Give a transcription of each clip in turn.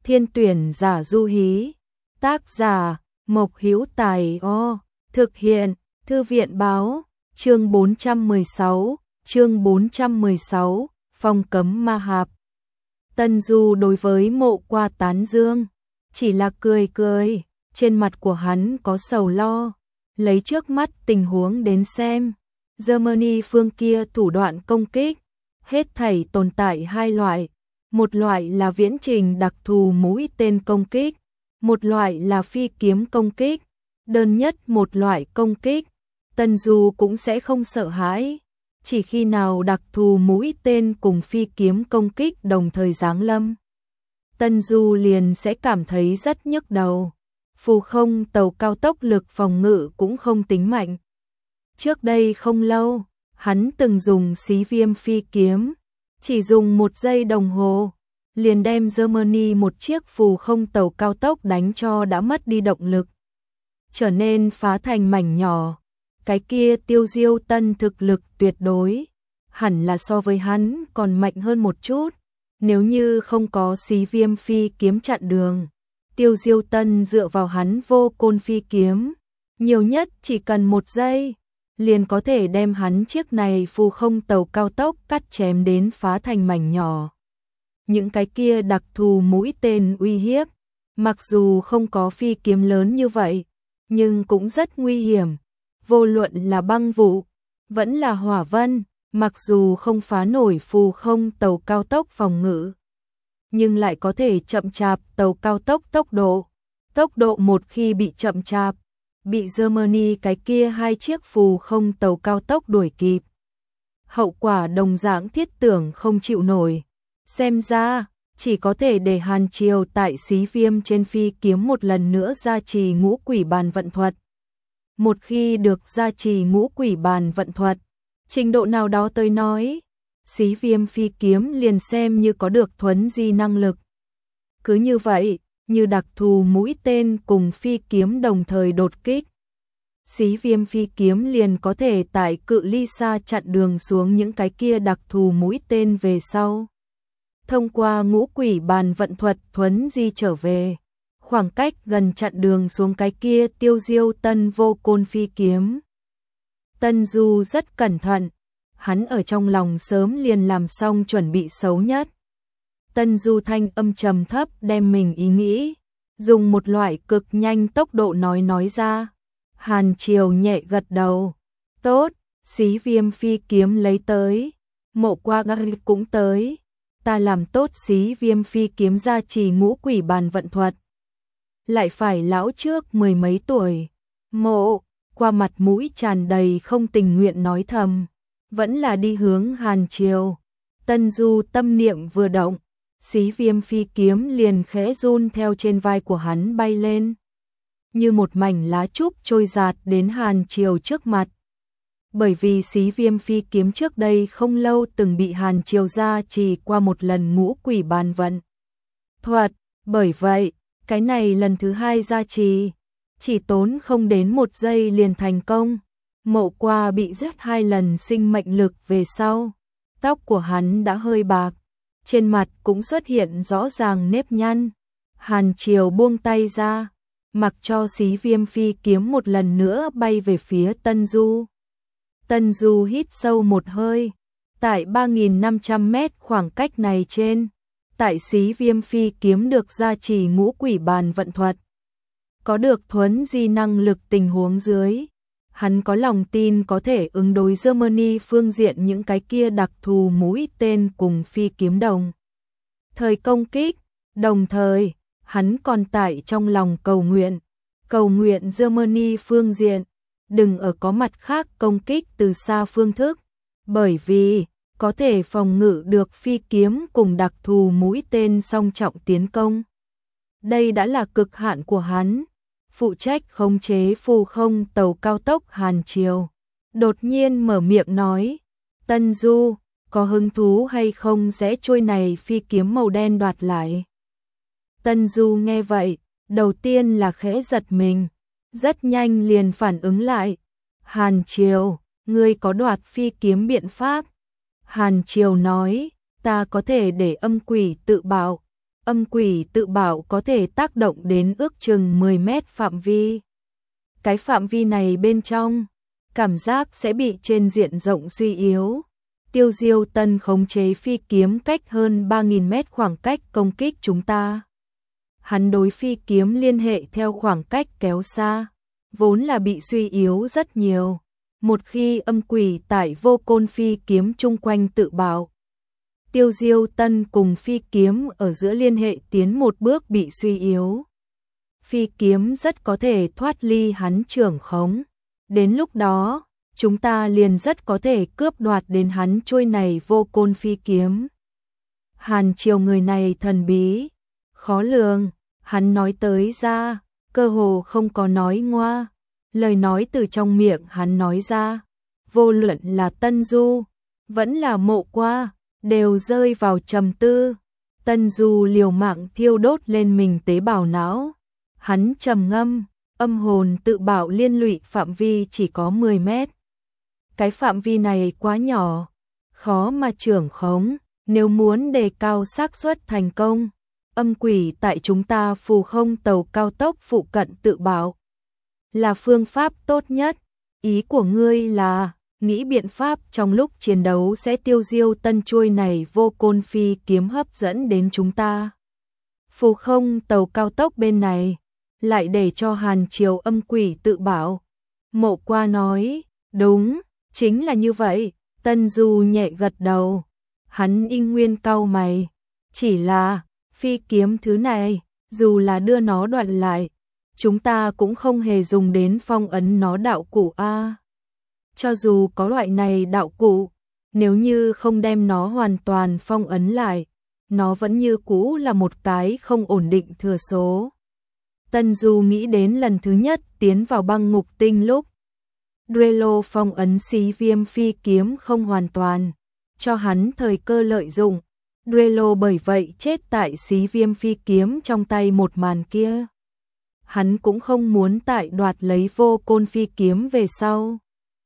Thiên tuyển giả du hí. Tác giả Mộc Hữu Tài. Thực hiện Thư viện báo. Chương 416, phong cấm ma hạp. Tân Du đối với Mộ Qua tán dương, chỉ là cười cười, trên mặt của hắn có sầu lo, lấy trước mắt tình huống đến xem. Germany phương kia thủ đoạn công kích, hết thảy tồn tại hai loại, một loại là viễn trình đặc thù mũi tên công kích, một loại là phi kiếm công kích, đơn nhất một loại công kích, Tân Du cũng sẽ không sợ hãi, chỉ khi nào đặc thù mũi tên cùng phi kiếm công kích đồng thời giáng lâm, Tân Du liền sẽ cảm thấy rất nhức đầu. Phù không tàu cao tốc lực phòng ngự cũng không tính mạnh. Trước đây không lâu, hắn từng dùng xí viêm phi kiếm, chỉ dùng 1 giây đồng hồ, liền đem Germany một chiếc phù không tàu cao tốc đánh cho đã mất đi động lực, trở nên phá thành mảnh nhỏ. Cái kia Tiêu Diêu Tân thực lực tuyệt đối, hẳn là so với hắn còn mạnh hơn một chút, nếu như không có xí viêm phi kiếm chặn đường. Tiêu Diêu Tân dựa vào hắn vô côn phi kiếm, nhiều nhất chỉ cần 1 giây, liền có thể đem hắn chiếc này phù không tàu cao tốc cắt chém đến phá thành mảnh nhỏ. Những cái kia đặc thù mũi tên uy hiếp, mặc dù không có phi kiếm lớn như vậy, nhưng cũng rất nguy hiểm, vô luận là băng vụ, vẫn là hỏa vân, mặc dù không phá nổi phù không tàu cao tốc phòng ngự, nhưng lại có thể chậm chạp tàu cao tốc tốc độ. Tốc độ một khi bị chậm chạp, bị Germany cái kia 2 chiếc phù không tàu cao tốc đuổi kịp, hậu quả đồng dạng thiết tưởng không chịu nổi. Xem ra, chỉ có thể để Hàn Triều tại xí viêm trên phi kiếm một lần nữa gia trì ngũ quỷ bàn vận thuật. Một khi được gia trì ngũ quỷ bàn vận thuật, trình độ nào đó tới nói, xí viêm phi kiếm liền xem như có được thuấn di năng lực. Cứ như vậy, như đặc thù mũi tên cùng phi kiếm đồng thời đột kích, xí viêm phi kiếm liền có thể tại cự ly xa chặn đường xuống những cái kia đặc thù mũi tên về sau. Thông qua ngũ quỷ bàn vận thuật thuấn di trở về, khoảng cách gần chặn đường xuống cái kia Tiêu Diêu Tân vô côn phi kiếm. Tân Du rất cẩn thận, hắn ở trong lòng sớm liền làm xong chuẩn bị xấu nhất. Tân Du thanh âm trầm thấp đem mình ý nghĩ, dùng một loại cực nhanh tốc độ nói ra. Hàn Triều nhẹ gật đầu. Tốt, xí viêm phi kiếm lấy tới. Mộ Qua cũng tới. Ta làm tốt xí viêm phi kiếm gia trì ngũ quỷ bàn vận thuật. Lại phải lão trước 10 mấy tuổi. Mộ Qua mặt mũi tràn đầy không tình nguyện nói thầm. Vẫn là đi hướng Hàn Triều. Tân Du tâm niệm vừa động, xí viêm phi kiếm liền khẽ run theo trên vai của hắn bay lên, như một mảnh lá trúc trôi giạt đến Hàn Triều trước mặt. Bởi vì xí viêm phi kiếm trước đây không lâu từng bị Hàn Triều gia trì qua một lần ngũ quỷ bàn vận thuật, bởi vậy, cái này lần thứ 2 gia trì, chỉ tốn không đến 1 giây liền thành công. Mộ Qua bị rất 2 lần sinh mệnh lực về sau, tóc của hắn đã hơi bạc, trên mặt cũng xuất hiện rõ ràng nếp nhăn. Hàn Triều buông tay ra, mặc cho xí viêm phi kiếm một lần nữa bay về phía Tân Du. Tân Du hít sâu một hơi, tại 3.500 mét khoảng cách này trên, tại xí viêm phi kiếm được gia trì ngũ quỷ bàn vận thuật, có được thuấn di năng lực tình huống dưới, hắn có lòng tin có thể ứng đối Germany phương diện những cái kia đặc thù mũi tên cùng phi kiếm đồng thời công kích. Đồng thời, hắn còn tại trong lòng cầu nguyện Germany phương diện đừng ở có mặt khác công kích từ xa phương thức, bởi vì có thể phòng ngự được phi kiếm cùng đặc thù mũi tên song trọng tiến công. Đây đã là cực hạn của hắn. Phụ trách khống chế phù không tàu cao tốc Hàn Triều đột nhiên mở miệng nói, Tân Du, có hứng thú hay không sẽ trôi này phi kiếm màu đen đoạt lại? Tân Du nghe vậy, đầu tiên là khẽ giật mình, rất nhanh liền phản ứng lại. Hàn Triều, ngươi có đoạt phi kiếm biện pháp? Hàn Triều nói, ta có thể để âm quỷ tự bạo, âm quỷ tự bảo có thể tác động đến ước chừng 10 mét phạm vi. Cái phạm vi này bên trong, cảm giác sẽ bị trên diện rộng suy yếu. Tiêu Diêu Tân khống chế phi kiếm cách hơn 3.000 mét khoảng cách công kích chúng ta. Hắn đối phi kiếm liên hệ theo khoảng cách kéo xa, vốn là bị suy yếu rất nhiều. Một khi âm quỷ tại vô côn phi kiếm chung quanh tự bảo, Tiêu Diêu Tân cùng phi kiếm ở giữa liên hệ tiến một bước bị suy yếu. Phi kiếm rất có thể thoát ly hắn trưởng khống. Đến lúc đó, chúng ta liền rất có thể cướp đoạt đến hắn trôi này vô côn phi kiếm. Hàn Triều người này thần bí, khó lường, hắn nói tới ra, cơ hồ không có nói ngoa. Lời nói từ trong miệng hắn nói ra, vô luận là Tân Du, vẫn là Mộ Qua, đều rơi vào trầm tư. Tân Du liều mạng thiêu đốt lên mình tế bào não. Hắn trầm ngâm, âm hồn tự bảo liên lụy phạm vi chỉ có 10 mét. Cái phạm vi này quá nhỏ, khó mà trưởng khống, nếu muốn đề cao xác suất thành công, âm quỷ tại chúng ta phù không tàu cao tốc phụ cận tự bảo là phương pháp tốt nhất. Ý của ngươi là nghĩ biện pháp trong lúc chiến đấu sẽ tiêu diêu Tân chuôi này vô côn phi kiếm hấp dẫn đến chúng ta. Phù không tàu cao tốc bên này lại để cho Hàn Triều âm quỷ tự bảo. Mộ Qua nói, đúng, chính là như vậy. Tân Du nhẹ gật đầu. Hắn in nguyên cau mày. Chỉ là, phi kiếm thứ này, dù là đưa nó đoạn lại, chúng ta cũng không hề dùng đến phong ấn nó đạo cụ a. Cho dù có loại này đạo cụ, nếu như không đem nó hoàn toàn phong ấn lại, nó vẫn như cũ là một cái không ổn định thừa số. Tân Du nghĩ đến lần thứ nhất tiến vào băng ngục tinh lúc Drelo phong ấn xí viêm phi kiếm không hoàn toàn, cho hắn thời cơ lợi dụng. Drelo bởi vậy chết tại xí viêm phi kiếm trong tay một màn kia. Hắn cũng không muốn tại đoạt lấy vô côn phi kiếm về sau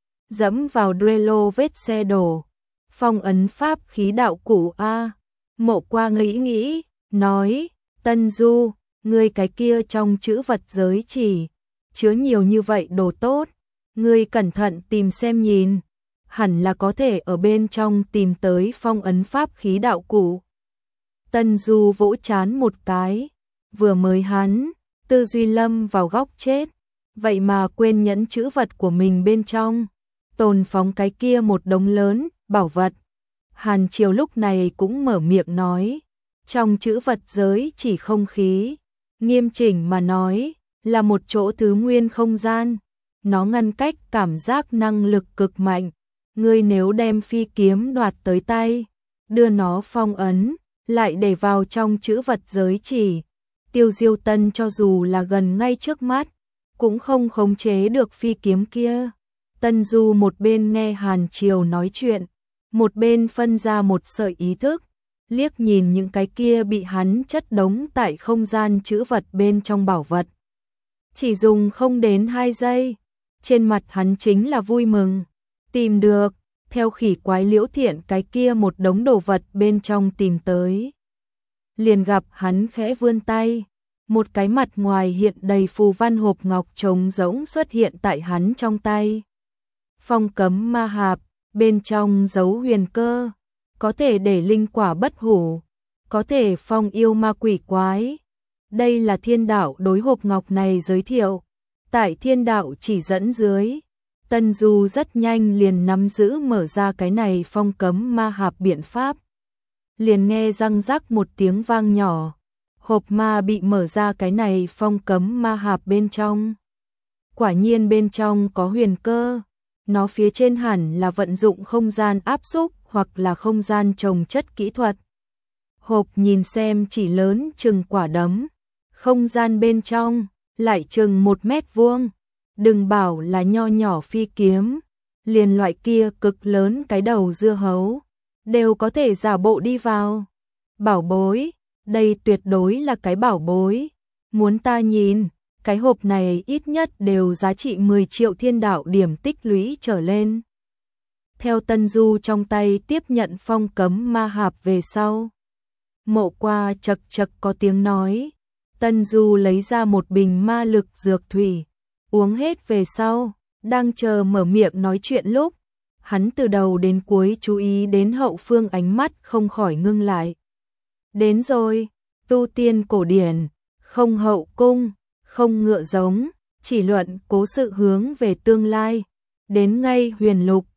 dẫm vào Drelo vết xe đổ. Phong ấn pháp khí đạo cụ a. Mộ Qua nghĩ, nói, Tân Du, ngươi cái kia trong chữ vật giới chỉ chứa nhiều như vậy đồ tốt, ngươi cẩn thận tìm xem nhìn, hẳn là có thể ở bên trong tìm tới phong ấn pháp khí đạo cụ. Tân Du vỗ chán một cái, vừa mới hắn tư duy lâm vào góc chết, vậy mà quên nhẫn chữ vật của mình bên trong tồn phóng cái kia một đống lớn bảo vật. Hàn Triều lúc này cũng mở miệng nói, trong chữ vật giới chỉ không khí, nghiêm chỉnh mà nói, là một chỗ thứ nguyên không gian, nó ngăn cách cảm giác năng lực cực mạnh. Ngươi nếu đem phi kiếm đoạt tới tay, đưa nó phong ấn, lại để vào trong chữ vật giới chỉ, Tiêu Diêu Tân cho dù là gần ngay trước mắt, cũng không khống chế được phi kiếm kia. Tân Du một bên nghe Hàn Triều nói chuyện, một bên phân ra một sợi ý thức, liếc nhìn những cái kia bị hắn chất đống tại không gian chữ vật bên trong bảo vật. Chỉ dùng không đến 2 giây, trên mặt hắn chính là vui mừng, tìm được, theo khỉ quái Liễu Thiện cái kia một đống đồ vật bên trong tìm tới. Liền gặp hắn khẽ vươn tay, một cái mặt ngoài hiện đầy phù văn hộp ngọc trống rỗng xuất hiện tại hắn trong tay. Phong cấm ma hạp, bên trong giấu huyền cơ, có thể để linh quả bất hủ, có thể phong yêu ma quỷ quái. Đây là thiên đạo đối hộp ngọc này giới thiệu. Tại thiên đạo chỉ dẫn dưới, Tân Du rất nhanh liền nắm giữ mở ra cái này phong cấm ma hạp biện pháp. Liền nghe răng rắc một tiếng vang nhỏ, hộp ma bị mở ra cái này phong cấm ma hạp bên trong. Quả nhiên bên trong có huyền cơ, nó phía trên hẳn là vận dụng không gian áp xúc hoặc là không gian trồng chất kỹ thuật. Hộp nhìn xem chỉ lớn chừng quả đấm, không gian bên trong lại chừng 1 mét vuông. Đừng bảo là nho nhỏ phi kiếm, liền loại kia cực lớn cái đầu dưa hấu, đều có thể giả bộ đi vào. Bảo bối, đây tuyệt đối là cái bảo bối. Muốn ta nhìn, cái hộp này ít nhất đều giá trị 10 triệu thiên đạo điểm tích lũy trở lên. Theo Tân Du trong tay tiếp nhận phong cấm ma hạp về sau, Mộ Qua chậc chậc có tiếng nói. Tân Du lấy ra một bình ma lực dược thủy, uống hết về sau, đang chờ mở miệng nói chuyện lúc, hắn từ đầu đến cuối chú ý đến hậu phương, ánh mắt không khỏi ngưng lại. Đến rồi, tu tiên cổ điển, không hậu cung, không ngựa giống, chỉ luận cố sự hướng về tương lai, đến ngay huyền lục,